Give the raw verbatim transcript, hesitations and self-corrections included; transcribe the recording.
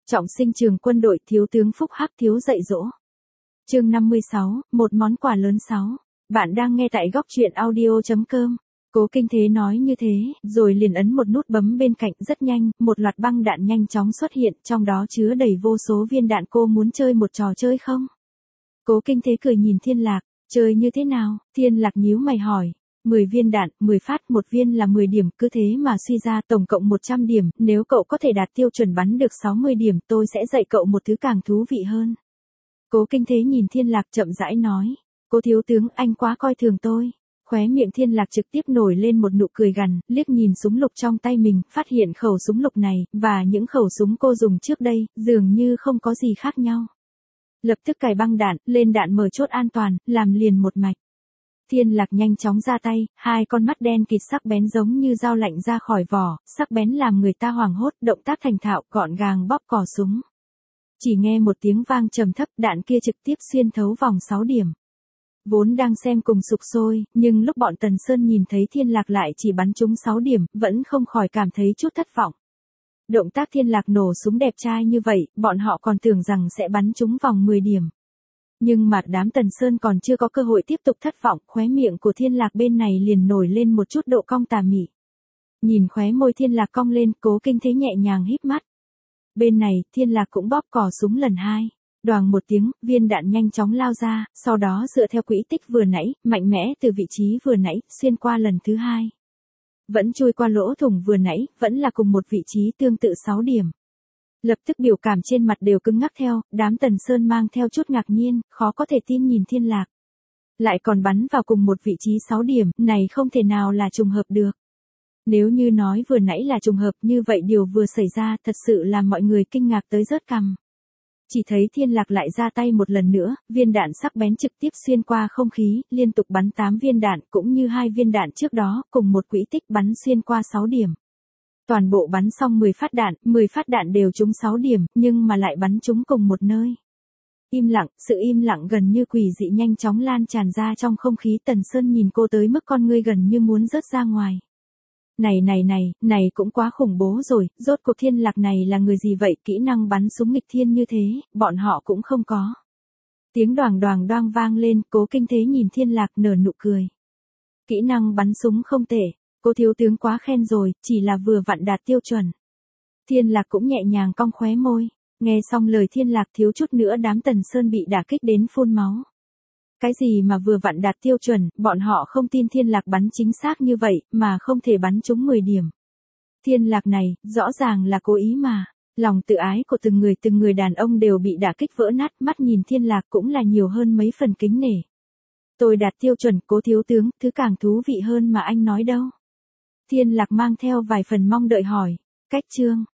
Trọng sinh trường quân đội, thiếu tướng Phúc Hắc thiếu dạy dỗ. Chương năm mươi sáu, một món quà lớn sáu. Bạn đang nghe tại góc truyện audio chấm com. Cố Kinh Thế nói như thế, rồi liền ấn một nút bấm bên cạnh. Rất nhanh, một loạt băng đạn nhanh chóng xuất hiện, trong đó chứa đầy vô số viên đạn. Cô muốn chơi một trò chơi không? Cố Kinh Thế cười nhìn Thiên Lạc, chơi như thế nào? Thiên Lạc nhíu mày hỏi. mười viên đạn, mười phát, một viên là mười điểm, cứ thế mà suy ra tổng cộng một trăm điểm, nếu cậu có thể đạt tiêu chuẩn bắn được sáu mươi điểm, tôi sẽ dạy cậu một thứ càng thú vị hơn. Cố Kinh Thế nhìn Thiên Lạc chậm rãi nói, Cố thiếu tướng, anh quá coi thường tôi. Khóe miệng Thiên Lạc trực tiếp nổi lên một nụ cười gằn, liếc nhìn súng lục trong tay mình, phát hiện khẩu súng lục này, và những khẩu súng cô dùng trước đây, dường như không có gì khác nhau. Lập tức cài băng đạn, lên đạn mở chốt an toàn, làm liền một mạch. Thiên Lạc nhanh chóng ra tay, hai con mắt đen kịt sắc bén giống như dao lạnh ra khỏi vỏ, sắc bén làm người ta hoảng hốt, động tác thành thạo, gọn gàng bóp cò súng. Chỉ nghe một tiếng vang trầm thấp, đạn kia trực tiếp xuyên thấu vòng sáu điểm. Vốn đang xem cùng sục sôi, nhưng lúc bọn Tần Sơn nhìn thấy Thiên Lạc lại chỉ bắn trúng sáu điểm, vẫn không khỏi cảm thấy chút thất vọng. Động tác Thiên Lạc nổ súng đẹp trai như vậy, bọn họ còn tưởng rằng sẽ bắn trúng vòng mười điểm. Nhưng mà đám Tần Sơn còn chưa có cơ hội tiếp tục thất vọng, khóe miệng của Thiên Lạc bên này liền nổi lên một chút độ cong tà mị. Nhìn khóe môi Thiên Lạc cong lên, Cố Kinh Thế nhẹ nhàng híp mắt. Bên này, Thiên Lạc cũng bóp cò súng lần hai. Đoàng một tiếng, viên đạn nhanh chóng lao ra, sau đó dựa theo quỹ tích vừa nãy, mạnh mẽ từ vị trí vừa nãy, xuyên qua lần thứ hai. Vẫn chui qua lỗ thủng vừa nãy, vẫn là cùng một vị trí tương tự sáu điểm. Lập tức biểu cảm trên mặt đều cứng ngắc theo, đám Tần Sơn mang theo chút ngạc nhiên, khó có thể tin nhìn Thiên Lạc. Lại còn bắn vào cùng một vị trí sáu điểm, này không thể nào là trùng hợp được. Nếu như nói vừa nãy là trùng hợp, như vậy điều vừa xảy ra thật sự làm mọi người kinh ngạc tới rớt cằm. Chỉ thấy Thiên Lạc lại ra tay một lần nữa, viên đạn sắc bén trực tiếp xuyên qua không khí, liên tục bắn tám viên đạn, cũng như hai viên đạn trước đó, cùng một quỹ tích bắn xuyên qua sáu điểm. Toàn bộ bắn xong mười phát đạn, mười phát đạn đều trúng sáu điểm, nhưng mà lại bắn trúng cùng một nơi. Im lặng, sự im lặng gần như quỷ dị nhanh chóng lan tràn ra trong không khí. Tần Sơn nhìn cô tới mức con ngươi gần như muốn rớt ra ngoài. Này này này, này cũng quá khủng bố rồi, rốt cuộc Thiên Lạc này là người gì vậy, kỹ năng bắn súng nghịch thiên như thế, bọn họ cũng không có. Tiếng đoàng đoàng đoang vang lên, Cố Kinh Thế nhìn Thiên Lạc nở nụ cười. Kỹ năng bắn súng không tệ, Cố thiếu tướng quá khen rồi, chỉ là vừa vặn đạt tiêu chuẩn. Thiên Lạc cũng nhẹ nhàng cong khóe môi, nghe xong lời Thiên Lạc thiếu chút nữa đám Tần Sơn bị đả kích đến phun máu. Cái gì mà vừa vặn đạt tiêu chuẩn, bọn họ không tin Thiên Lạc bắn chính xác như vậy, mà không thể bắn trúng mười điểm. Thiên Lạc này, rõ ràng là cố ý mà. Lòng tự ái của từng người từng người đàn ông đều bị đả kích vỡ nát, mắt nhìn Thiên Lạc cũng là nhiều hơn mấy phần kính nể. Tôi đạt tiêu chuẩn, Cố thiếu tướng, thứ càng thú vị hơn mà anh nói đâu. Thiên Lạc mang theo vài phần mong đợi hỏi, cách chương.